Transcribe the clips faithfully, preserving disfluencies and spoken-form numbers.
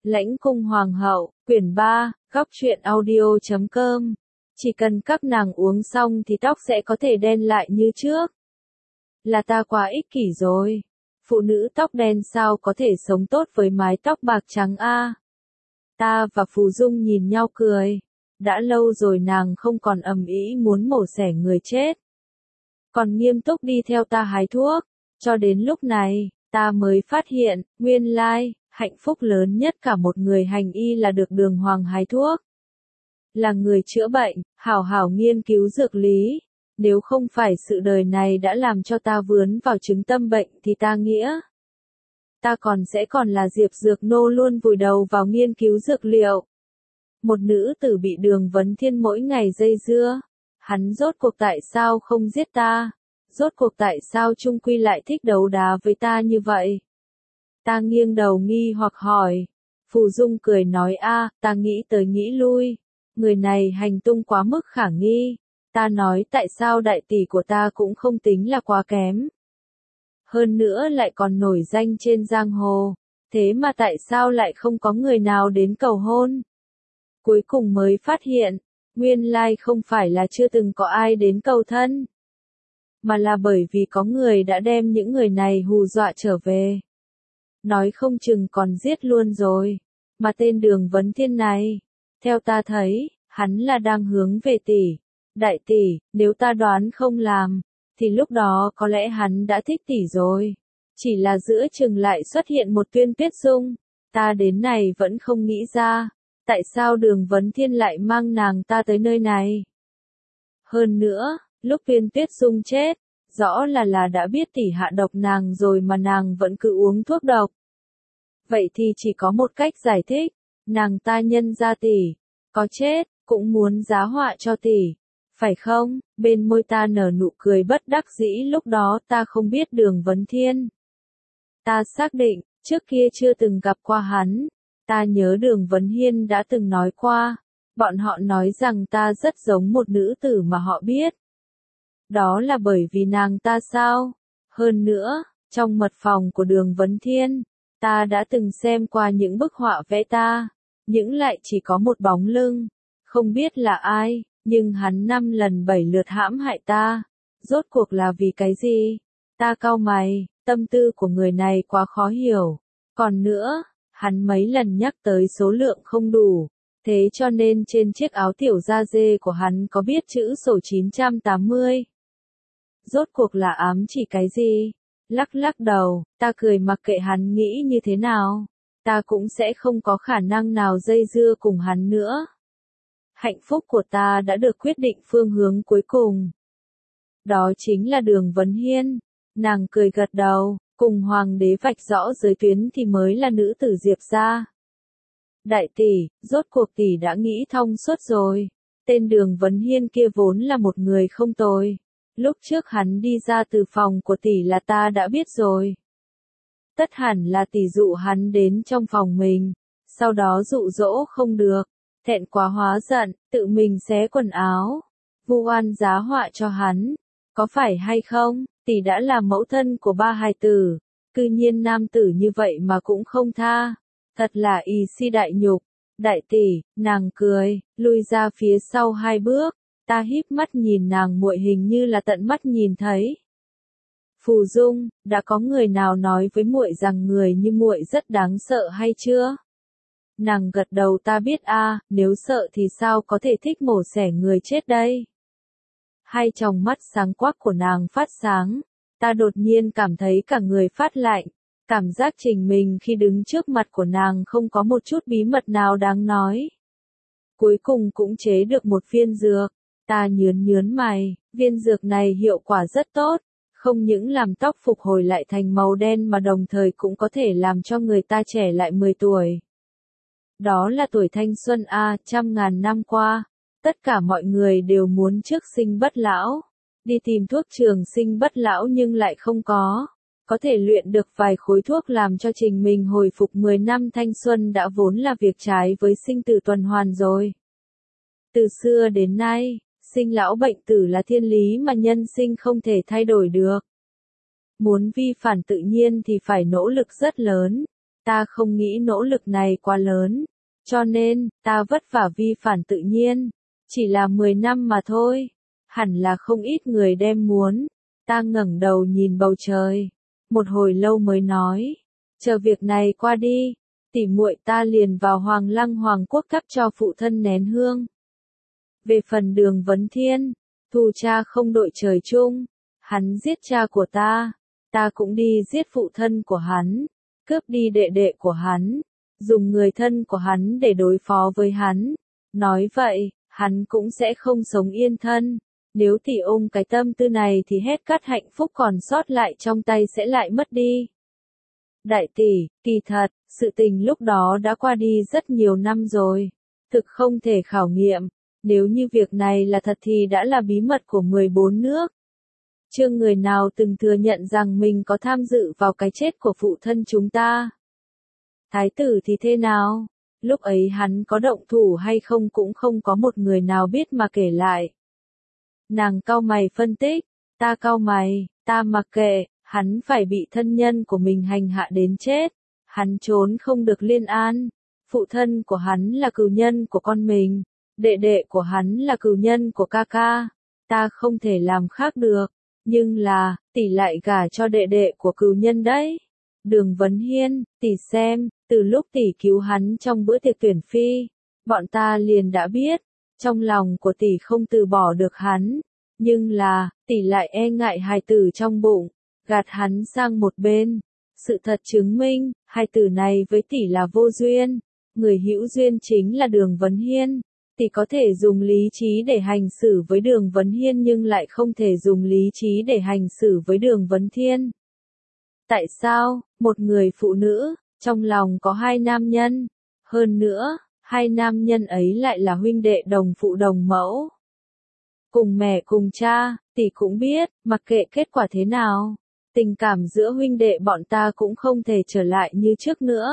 Lãnh cung hoàng hậu, quyển ba, góc truyện audio chấm com. Chỉ cần các nàng uống xong thì tóc sẽ có thể đen lại như trước. Là ta quá ích kỷ rồi. Phụ nữ tóc đen sao có thể sống tốt với mái tóc bạc trắng a? Ta và Phù Dung nhìn nhau cười. Đã lâu rồi nàng không còn ầm ĩ muốn mổ xẻ người chết. Còn nghiêm túc đi theo ta hái thuốc. Cho đến lúc này, ta mới phát hiện, nguyên lai, hạnh phúc lớn nhất cả một người hành y là được Đường Hoàng hái thuốc. Là người chữa bệnh, hảo hảo nghiên cứu dược lý. Nếu không phải sự đời này đã làm cho ta vướng vào chứng tâm bệnh thì ta nghĩa. Ta còn sẽ còn là Diệp Dược Nô luôn vùi đầu vào nghiên cứu dược liệu. Một nữ tử bị Đường Vấn Thiên mỗi ngày dây dưa. Hắn rốt cuộc tại sao không giết ta? Rốt cuộc tại sao chung quy lại thích đấu đá với ta như vậy? Ta nghiêng đầu nghi hoặc hỏi. Phù Dung cười nói a, ta nghĩ tới nghĩ lui. Người này hành tung quá mức khả nghi. Ta nói tại sao đại tỷ của ta cũng không tính là quá kém. Hơn nữa lại còn nổi danh trên giang hồ. Thế mà tại sao lại không có người nào đến cầu hôn? Cuối cùng mới phát hiện, nguyên lai không phải là chưa từng có ai đến cầu thân. Mà là bởi vì có người đã đem những người này hù dọa trở về. Nói không chừng còn giết luôn rồi. Mà tên Đường Vấn Thiên này, theo ta thấy, hắn là đang hướng về tỷ. Đại tỷ, nếu ta đoán không làm, thì lúc đó có lẽ hắn đã thích tỷ rồi. Chỉ là giữa chừng lại xuất hiện một Tuyên Tuyết Dung. Ta đến này vẫn không nghĩ ra, tại sao Đường Vấn Thiên lại mang nàng ta tới nơi này. Hơn nữa, lúc Tuyên Tuyết Dung chết, rõ là là đã biết tỷ hạ độc nàng rồi mà nàng vẫn cứ uống thuốc độc. Vậy thì chỉ có một cách giải thích, nàng ta nhân ra tỷ, có chết, cũng muốn giá họa cho tỷ. Phải không? Bên môi ta nở nụ cười bất đắc dĩ, lúc đó ta không biết Đường Vấn Thiên. Ta xác định, trước kia chưa từng gặp qua hắn. Ta nhớ Đường Vấn Hiên đã từng nói qua. Bọn họ nói rằng ta rất giống một nữ tử mà họ biết. Đó là bởi vì nàng ta sao? Hơn nữa, trong mật phòng của Đường Vấn Thiên, ta đã từng xem qua những bức họa vẽ ta. Những lại chỉ có một bóng lưng. Không biết là ai. Nhưng hắn năm lần bảy lượt hãm hại ta. Rốt cuộc là vì cái gì? Ta cau mày, tâm tư của người này quá khó hiểu. Còn nữa, hắn mấy lần nhắc tới số lượng không đủ. Thế cho nên trên chiếc áo tiểu da dê của hắn có viết chữ sổ chín trăm tám mươi. Rốt cuộc là ám chỉ cái gì? Lắc lắc đầu, ta cười mặc kệ hắn nghĩ như thế nào. Ta cũng sẽ không có khả năng nào dây dưa cùng hắn nữa. Hạnh phúc của ta đã được quyết định phương hướng cuối cùng. Đó chính là Đường Vấn Hiên. Nàng cười gật đầu, cùng hoàng đế vạch rõ giới tuyến thì mới là nữ tử Diệp gia. Đại tỷ, rốt cuộc tỷ đã nghĩ thông suốt rồi. Tên Đường Vấn Hiên kia vốn là một người không tồi. Lúc trước hắn đi ra từ phòng của tỷ là ta đã biết rồi. Tất hẳn là tỷ dụ hắn đến trong phòng mình. Sau đó dụ dỗ không được. Thẹn quá hóa giận, tự mình xé quần áo, vu oan giá họa cho hắn. Có phải hay không? Tỷ đã là mẫu thân của ba hài tử, cư nhiên nam tử như vậy mà cũng không tha. Thật là y si đại nhục. Đại tỷ, nàng cười, lui ra phía sau hai bước. Ta híp mắt nhìn nàng, muội hình như là tận mắt nhìn thấy. Phù Dung, đã có người nào nói với muội rằng người như muội rất đáng sợ hay chưa? Nàng gật đầu, ta biết a, à, nếu sợ thì sao có thể thích mổ xẻ người chết đây. Hai tròng mắt sáng quắc của nàng phát sáng, ta đột nhiên cảm thấy cả người phát lạnh, cảm giác trình mình khi đứng trước mặt của nàng không có một chút bí mật nào đáng nói. Cuối cùng cũng chế được một viên dược, ta nhướn nhướn mày, viên dược này hiệu quả rất tốt, không những làm tóc phục hồi lại thành màu đen mà đồng thời cũng có thể làm cho người ta trẻ lại mười tuổi. Đó là tuổi thanh xuân a, trăm ngàn năm qua, tất cả mọi người đều muốn trước sinh bất lão, đi tìm thuốc trường sinh bất lão nhưng lại không có, có thể luyện được vài khối thuốc làm cho trình mình hồi phục mười năm thanh xuân đã vốn là việc trái với sinh tử tuần hoàn rồi. Từ xưa đến nay, sinh lão bệnh tử là thiên lý mà nhân sinh không thể thay đổi được. Muốn vi phản tự nhiên thì phải nỗ lực rất lớn. Ta không nghĩ nỗ lực này quá lớn, cho nên, ta vất vả vi phản tự nhiên. Chỉ là mười năm mà thôi, hẳn là không ít người đem muốn. Ta ngẩng đầu nhìn bầu trời, một hồi lâu mới nói, chờ việc này qua đi, tỉ muội ta liền vào Hoàng Lăng Hoàng Quốc thắp cho phụ thân nén hương. Về phần Đường Vấn Thiên, thù cha không đội trời chung, hắn giết cha của ta, ta cũng đi giết phụ thân của hắn, cướp đi đệ đệ của hắn, dùng người thân của hắn để đối phó với hắn. Nói vậy, hắn cũng sẽ không sống yên thân. Nếu tỷ ôm cái tâm tư này thì hết cắt hạnh phúc còn sót lại trong tay sẽ lại mất đi. Đại tỷ, kỳ thật, sự tình lúc đó đã qua đi rất nhiều năm rồi. Thực không thể khảo nghiệm. Nếu như việc này là thật thì đã là bí mật của mười bốn nước. Chưa người nào từng thừa nhận rằng mình có tham dự vào cái chết của phụ thân chúng ta. Thái tử thì thế nào? Lúc ấy hắn có động thủ hay không cũng không có một người nào biết mà kể lại. Nàng cau mày phân tích, ta cau mày, ta mặc kệ, hắn phải bị thân nhân của mình hành hạ đến chết. Hắn trốn không được liên an. Phụ thân của hắn là cừu nhân của con mình. Đệ đệ của hắn là cừu nhân của ca ca. Ta không thể làm khác được. Nhưng là, tỷ lại gả cho đệ đệ của cừu nhân đấy. Đường Vấn Hiên, tỷ xem, từ lúc tỷ cứu hắn trong bữa tiệc tuyển phi, bọn ta liền đã biết, trong lòng của tỷ không từ bỏ được hắn. Nhưng là, tỷ lại e ngại hài tử trong bụng, gạt hắn sang một bên. Sự thật chứng minh, hài tử này với tỷ là vô duyên. Người hữu duyên chính là Đường Vấn Hiên. Tỷ có thể dùng lý trí để hành xử với Đường Vấn Hiên nhưng lại không thể dùng lý trí để hành xử với Đường Vấn Thiên. Tại sao, một người phụ nữ, trong lòng có hai nam nhân? Hơn nữa, hai nam nhân ấy lại là huynh đệ đồng phụ đồng mẫu. Cùng mẹ cùng cha, tỷ cũng biết, mặc kệ kết quả thế nào, tình cảm giữa huynh đệ bọn ta cũng không thể trở lại như trước nữa.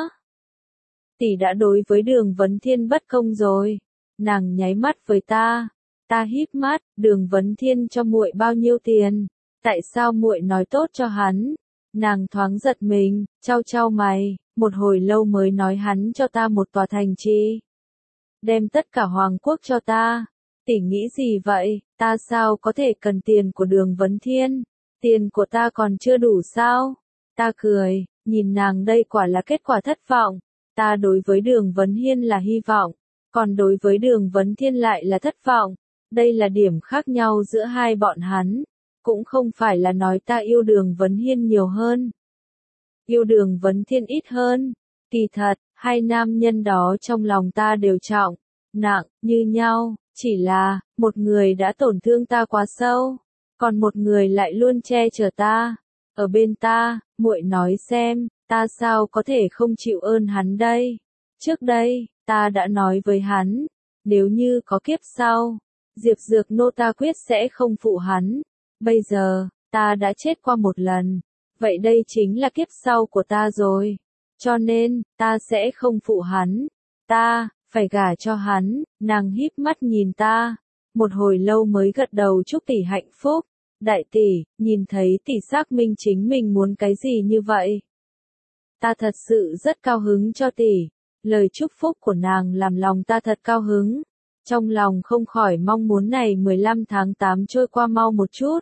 Tỷ đã đối với Đường Vấn Thiên bất công rồi. Nàng nháy mắt với ta, ta híp mắt, Đường Vấn Thiên cho muội bao nhiêu tiền? Tại sao muội nói tốt cho hắn? Nàng thoáng giật mình, chau chau mày, một hồi lâu mới nói hắn cho ta một tòa thành trì. Đem tất cả hoàng quốc cho ta. Tỷ nghĩ gì vậy? Ta sao có thể cần tiền của Đường Vấn Thiên? Tiền của ta còn chưa đủ sao? Ta cười, nhìn nàng đây quả là kết quả thất vọng. Ta đối với Đường Vấn Hiên là hy vọng, còn đối với Đường Vấn Thiên lại là thất vọng. Đây là điểm khác nhau giữa hai bọn hắn. Cũng không phải là nói ta yêu Đường Vấn Hiên nhiều hơn, yêu Đường Vấn Thiên ít hơn. Kỳ thật, hai nam nhân đó trong lòng ta đều trọng, nặng, như nhau, chỉ là, một người đã tổn thương ta quá sâu, còn một người lại luôn che chở ta, ở bên ta. Muội nói xem, ta sao có thể không chịu ơn hắn đây? Trước đây, ta đã nói với hắn, nếu như có kiếp sau, Diệp Dược Nô ta quyết sẽ không phụ hắn. Bây giờ, ta đã chết qua một lần, vậy đây chính là kiếp sau của ta rồi. Cho nên, ta sẽ không phụ hắn. Ta, phải gả cho hắn. Nàng híp mắt nhìn ta, một hồi lâu mới gật đầu chúc tỷ hạnh phúc. Đại tỷ, nhìn thấy tỷ xác minh chính mình muốn cái gì như vậy. Ta thật sự rất cao hứng cho tỷ. Lời chúc phúc của nàng làm lòng ta thật cao hứng. Trong lòng không khỏi mong muốn này mười lăm tháng tám trôi qua mau một chút.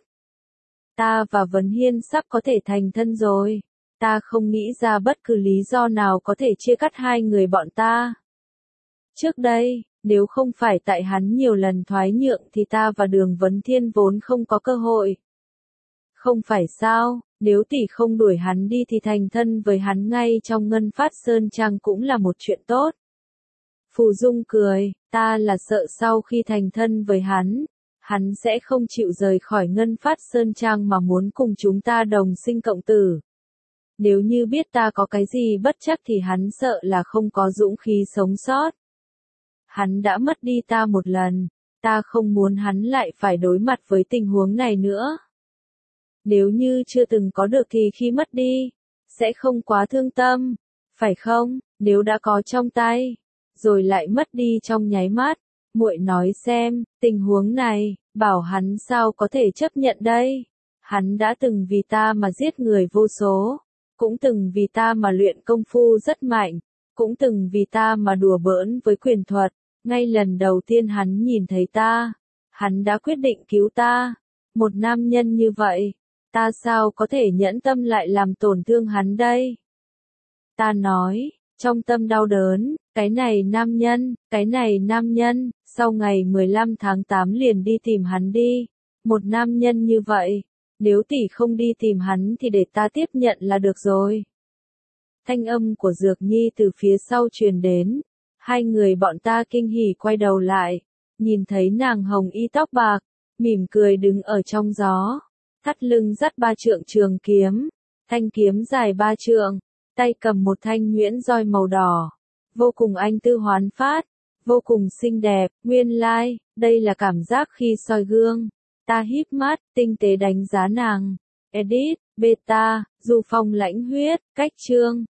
Ta và Vấn Hiên sắp có thể thành thân rồi. Ta không nghĩ ra bất cứ lý do nào có thể chia cắt hai người bọn ta. Trước đây, nếu không phải tại hắn nhiều lần thoái nhượng thì ta và Đường Vấn Thiên vốn không có cơ hội. Không phải sao, nếu tỷ không đuổi hắn đi thì thành thân với hắn ngay trong Ngân Phát Sơn Trang cũng là một chuyện tốt. Phù Dung cười, ta là sợ sau khi thành thân với hắn, hắn sẽ không chịu rời khỏi Ngân Phát Sơn Trang mà muốn cùng chúng ta đồng sinh cộng tử. Nếu như biết ta có cái gì bất chắc thì hắn sợ là không có dũng khí sống sót. Hắn đã mất đi ta một lần, ta không muốn hắn lại phải đối mặt với tình huống này nữa. Nếu như chưa từng có được thì khi mất đi, sẽ không quá thương tâm, phải không? Nếu đã có trong tay, rồi lại mất đi trong nháy mắt, muội nói xem, tình huống này, bảo hắn sao có thể chấp nhận đây? Hắn đã từng vì ta mà giết người vô số, cũng từng vì ta mà luyện công phu rất mạnh, cũng từng vì ta mà đùa bỡn với quyền thuật. Ngay lần đầu tiên hắn nhìn thấy ta, hắn đã quyết định cứu ta. Một nam nhân như vậy, ta sao có thể nhẫn tâm lại làm tổn thương hắn đây? Ta nói, trong tâm đau đớn, cái này nam nhân, cái này nam nhân, sau ngày mười lăm tháng tám liền đi tìm hắn đi. Một nam nhân như vậy, nếu tỷ không đi tìm hắn thì để ta tiếp nhận là được rồi. Thanh âm của Dược Nhi từ phía sau truyền đến. Hai người bọn ta kinh hỉ quay đầu lại, nhìn thấy nàng hồng y tóc bạc, mỉm cười đứng ở trong gió, thắt lưng dắt ba trượng trường kiếm, thanh kiếm dài ba trượng, tay cầm một thanh nhuyễn roi màu đỏ, vô cùng anh tư hoán phát, vô cùng xinh đẹp. Nguyên lai, like, đây là cảm giác khi soi gương. Ta híp mắt, tinh tế đánh giá nàng. Edit, beta, Du Phong lãnh huyết, cách chương.